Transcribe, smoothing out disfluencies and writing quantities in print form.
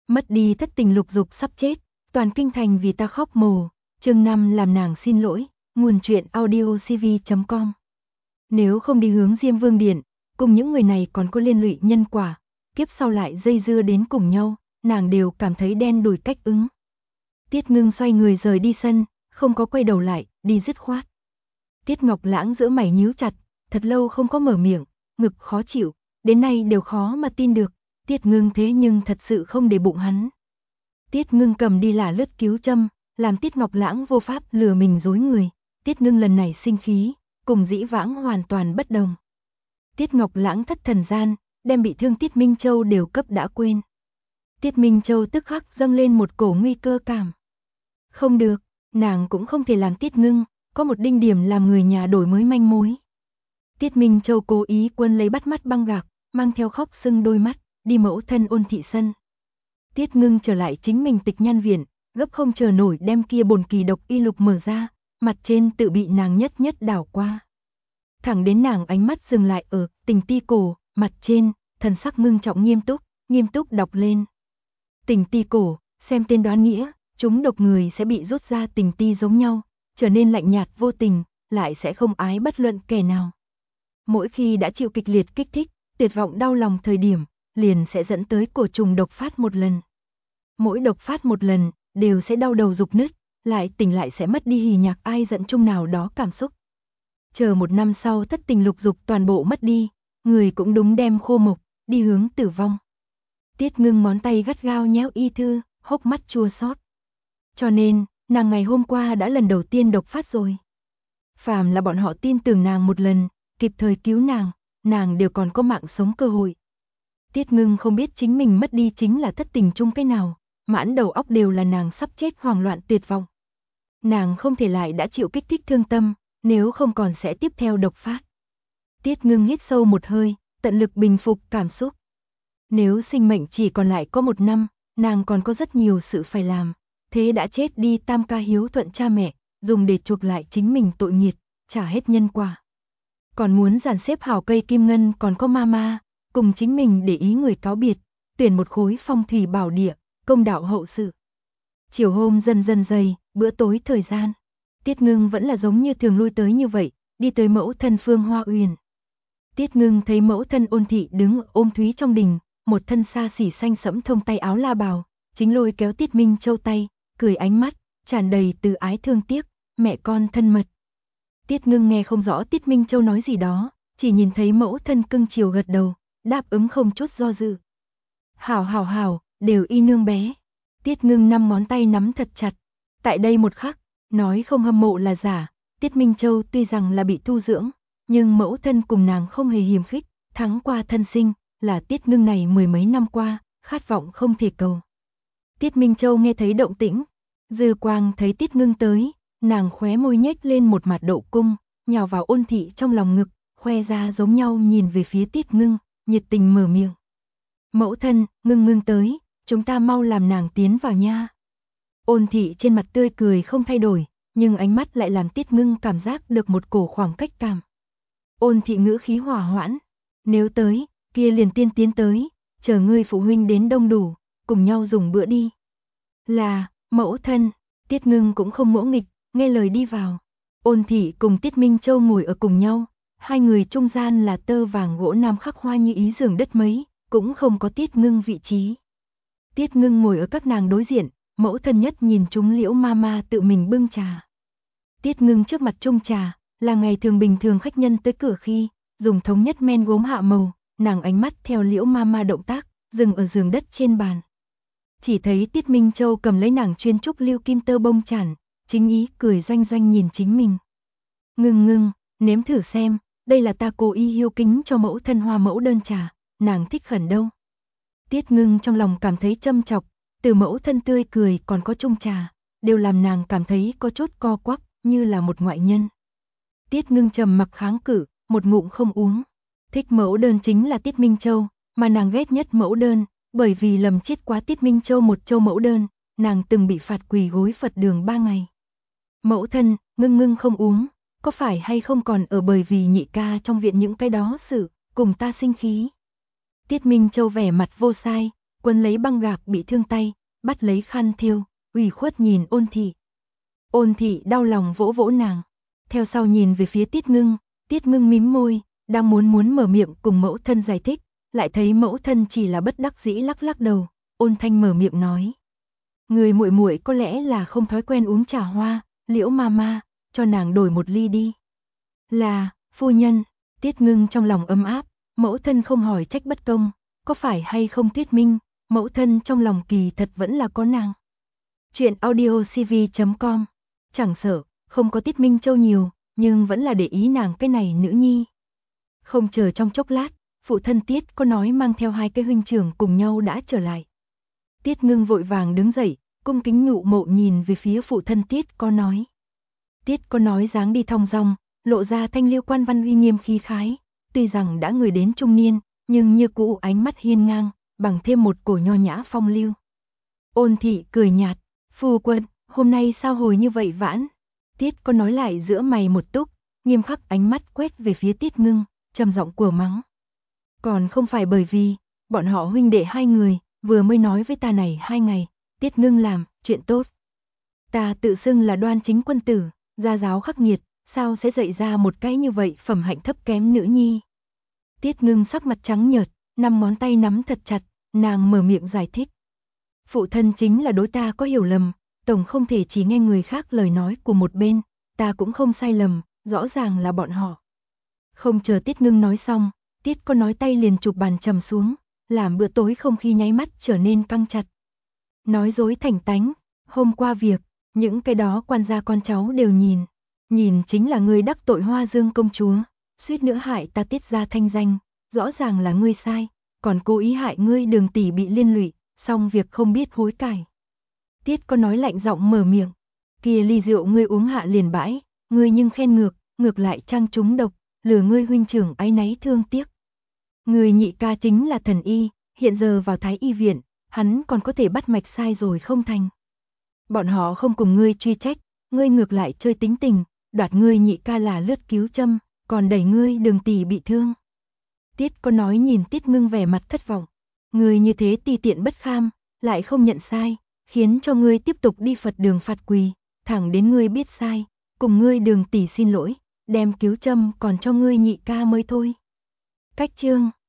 Mất đi thất tình lục dục sắp chết, toàn kinh thành vì ta khóc mồ. Chương 5 làm nàng xin lỗi, nguồn truyện audiocv.com. Nếu không đi hướng Diêm Vương Điện, cùng những người này còn có liên lụy nhân quả, kiếp sau lại dây dưa đến cùng nhau, nàng đều cảm thấy đen đủi cách ứng. Tiết Ngưng xoay người rời đi sân, không có quay đầu lại, đi dứt khoát. Tiết Ngọc Lãng giữa mày nhíu chặt, thật lâu không có mở miệng, ngực khó chịu, đến nay đều khó mà tin được, Tiết Ngưng thế nhưng thật sự không để bụng hắn. Tiết Ngưng cầm đi là lướt cứu châm, làm Tiết Ngọc Lãng vô pháp lừa mình dối người. Tiết Ngưng lần này sinh khí, cùng dĩ vãng hoàn toàn bất đồng. Tiết Ngọc Lãng thất thần gian, đem bị thương Tiết Minh Châu đều cấp đã quên. Tiết Minh Châu tức khắc dâng lên một cổ nguy cơ cảm. Không được, nàng cũng không thể làm Tiết Ngưng, có một đinh điểm làm người nhà đổi mới manh mối. Tiết Minh Châu cố ý quân lấy bắt mắt băng gạc, mang theo khóc sưng đôi mắt, đi mẫu thân Ôn thị sân. Tiết Ngưng trở lại chính mình Tịch Nhan viện, gấp không chờ nổi đem kia bồn kỳ độc y lục mở ra, mặt trên tự bị nàng nhất nhất đảo qua. Thẳng đến nàng ánh mắt dừng lại ở Tình Ti Cổ, mặt trên, thần sắc ngưng trọng nghiêm túc đọc lên. Tình Ti Cổ, xem tên đoán nghĩa, chúng độc người sẽ bị rút ra tình ti giống nhau, trở nên lạnh nhạt vô tình, lại sẽ không ái bất luận kẻ nào. Mỗi khi đã chịu kịch liệt kích thích, tuyệt vọng đau lòng thời điểm, liền sẽ dẫn tới cổ trùng độc phát một lần. Mỗi độc phát một lần, đều sẽ đau đầu dục nứt, lại tỉnh lại sẽ mất đi hỉ nhạc ai giận chung nào đó cảm xúc. Chờ một năm sau thất tình lục dục toàn bộ mất đi, người cũng đúng đem khô mục, đi hướng tử vong. Tiết Ngưng ngón tay gắt gao nhéo y thư, hốc mắt chua xót. Cho nên, nàng ngày hôm qua đã lần đầu tiên độc phát rồi. Phàm là bọn họ tin tưởng nàng một lần, kịp thời cứu nàng đều còn có mạng sống cơ hội. Tiết Ngưng không biết chính mình mất đi chính là thất tình chung cái nào, mãn đầu óc đều là nàng sắp chết hoảng loạn tuyệt vọng. Nàng không thể lại đã chịu kích thích thương tâm, nếu không còn sẽ tiếp theo độc phát. Tiết Ngưng hít sâu một hơi, tận lực bình phục cảm xúc. Nếu sinh mệnh chỉ còn lại có 1 năm, nàng còn có rất nhiều sự phải làm. Thế đã chết đi tam ca hiếu thuận cha mẹ, dùng để chuộc lại chính mình tội nghiệt, trả hết nhân quả. Còn muốn dàn xếp hảo cây kim ngân còn có mama, cùng chính mình để ý người cáo biệt, tuyển một khối phong thủy bảo địa, công đạo hậu sự. Chiều hôm dần dần dày, bữa tối thời gian. Tiết Ngưng vẫn là giống như thường lui tới như vậy, đi tới mẫu thân Phương Hoa Uyển. Tiết Ngưng thấy mẫu thân Ôn thị đứng ôm Thúy trong đình, một thân xa xỉ xanh sẫm thông tay áo la bào, chính lôi kéo Tiết Minh Châu tay, cười ánh mắt tràn đầy từ ái thương tiếc, mẹ con thân mật. Tiết Ngưng nghe không rõ Tiết Minh Châu nói gì đó, chỉ nhìn thấy mẫu thân cưng chiều gật đầu, đáp ứng không chút do dự. Hảo, đều y nương bé. Tiết Ngưng 5 ngón tay nắm thật chặt. Tại đây một khắc, nói không hâm mộ là giả, Tiết Minh Châu tuy rằng là bị tu dưỡng, nhưng mẫu thân cùng nàng không hề hiềm khích, thắng qua thân sinh, là Tiết Ngưng này 10 mấy năm qua, khát vọng không thể cầu. Tiết Minh Châu nghe thấy động tĩnh, dư quang thấy Tiết Ngưng tới, nàng khóe môi nhếch lên một mặt độ cung, nhào vào Ôn thị trong lòng ngực, khoe ra giống nhau nhìn về phía Tiết Ngưng, nhiệt tình mở miệng. Mẫu thân, Ngưng tới, chúng ta mau làm nàng tiến vào nha. Ôn thị trên mặt tươi cười không thay đổi, nhưng ánh mắt lại làm Tiết Ngưng cảm giác được một cổ khoảng cách cảm. Ôn thị ngữ khí hòa hoãn, nếu tới, kia liền tiên tiến tới, chờ ngươi phụ huynh đến đông đủ, cùng nhau dùng bữa đi. Là, mẫu thân, Tiết Ngưng cũng không ngỗ nghịch, nghe lời đi vào. Ôn thị cùng Tiết Minh Châu ngồi ở cùng nhau, hai người trung gian là tơ vàng gỗ nam khắc hoa như ý giường đất mấy, cũng không có Tiết Ngưng vị trí. Tiết Ngưng ngồi ở các nàng đối diện, mẫu thân nhất nhìn chúng Liễu mama tự mình bưng trà. Tiết Ngưng trước mặt chung trà, là ngày thường bình thường khách nhân tới cửa khi, dùng thống nhất men gốm hạ màu, nàng ánh mắt theo Liễu mama động tác, dừng ở giường đất trên bàn. Chỉ thấy Tiết Minh Châu cầm lấy nàng chuyên trúc lưu kim tơ bông chản, chính ý cười doanh doanh nhìn chính mình. Ngưng, nếm thử xem, đây là ta cố ý hiếu kính cho mẫu thân hoa mẫu đơn trà, nàng thích khẩn đâu. Tiết Ngưng trong lòng cảm thấy châm chọc, từ mẫu thân tươi cười còn có chung trà, đều làm nàng cảm thấy có chút co quắp, như là một ngoại nhân. Tiết Ngưng trầm mặc kháng cự, một ngụm không uống. Thích mẫu đơn chính là Tiết Minh Châu, mà nàng ghét nhất mẫu đơn, bởi vì lầm chết quá Tiết Minh Châu một châu mẫu đơn, nàng từng bị phạt quỳ gối Phật đường 3 ngày. Mẫu thân, Ngưng không uống, có phải hay không còn ở bởi vì nhị ca trong viện những cái đó sự, cùng ta sinh khí. Tiết Minh Châu vẻ mặt vô sai, quấn lấy băng gạc bị thương tay, bắt lấy khăn thêu, ủy khuất nhìn Ôn Thị. Ôn Thị đau lòng vỗ vỗ nàng, theo sau nhìn về phía Tiết Ngưng mím môi, đang muốn mở miệng cùng mẫu thân giải thích, lại thấy mẫu thân chỉ là bất đắc dĩ lắc lắc đầu, ôn thanh mở miệng nói. Người muội muội có lẽ là không thói quen uống trà hoa, Liễu mama, cho nàng đổi một ly đi. Là, phu nhân, Tiết Ngưng trong lòng ấm áp, mẫu thân không hỏi trách bất công, có phải hay không thuyết minh, mẫu thân trong lòng kỳ thật vẫn là có nàng. Chuyện audiocv.com, chẳng sợ, không có Tiết Minh Châu nhiều, nhưng vẫn là để ý nàng cái này nữ nhi. Không chờ trong chốc lát, phụ thân Tiết có nói mang theo hai cái huynh trưởng cùng nhau đã trở lại. Tiết Ngưng vội vàng đứng dậy, cung kính nhụ mộ nhìn về phía phụ thân Tiết có nói. Tiết có nói dáng đi thong dong, lộ ra thanh liêu quan văn uy nghiêm khí khái, tuy rằng đã người đến trung niên, nhưng như cũ ánh mắt hiên ngang, bằng thêm một cổ nho nhã phong lưu. Ôn Thị cười nhạt, phu quân, hôm nay sao hồi như vậy vãn? Tiết có nói lại giữa mày một túc, nghiêm khắc ánh mắt quét về phía Tiết Ngưng, trầm giọng của mắng. Còn không phải bởi vì, bọn họ huynh đệ hai người, vừa mới nói với ta này 2 ngày, Tiết Ngưng làm, chuyện tốt. Ta tự xưng là đoan chính quân tử, gia giáo khắc nghiệt, sao sẽ dạy ra một cái như vậy phẩm hạnh thấp kém nữ nhi. Tiết Ngưng sắc mặt trắng nhợt, 5 ngón tay nắm thật chặt, nàng mở miệng giải thích. Phụ thân chính là đối ta có hiểu lầm, tổng không thể chỉ nghe người khác lời nói của một bên, ta cũng không sai lầm, rõ ràng là bọn họ. Không chờ Tiết Ngưng nói xong, Tiết có nói tay liền chụp bàn trầm xuống, làm bữa tối không khí nháy mắt trở nên căng chặt. Nói dối thành tánh, hôm qua việc, những cái đó quan gia con cháu đều nhìn chính là ngươi đắc tội Hoa Dương công chúa, suýt nữa hại ta Tiết gia thanh danh, rõ ràng là ngươi sai, còn cố ý hại ngươi Đường tỷ bị liên lụy, xong việc không biết hối cải. Tiết có nói lạnh giọng mở miệng, kia ly rượu ngươi uống hạ liền bãi, ngươi nhưng khen ngược lại trang trúng độc, lừa ngươi huynh trưởng áy náy thương tiếc. Người nhị ca chính là thần y, hiện giờ vào Thái y viện, hắn còn có thể bắt mạch sai rồi không thành. Bọn họ không cùng ngươi truy trách, ngươi ngược lại chơi tính tình, đoạt ngươi nhị ca là lướt cứu châm, còn đẩy ngươi Đường tỷ bị thương. Tiết có nói nhìn Tiết Ngưng vẻ mặt thất vọng, ngươi như thế ti tiện bất kham, lại không nhận sai, khiến cho ngươi tiếp tục đi Phật đường phạt quỳ, thẳng đến ngươi biết sai, cùng ngươi Đường tỷ xin lỗi, đem cứu châm còn cho ngươi nhị ca mới thôi. Cách chương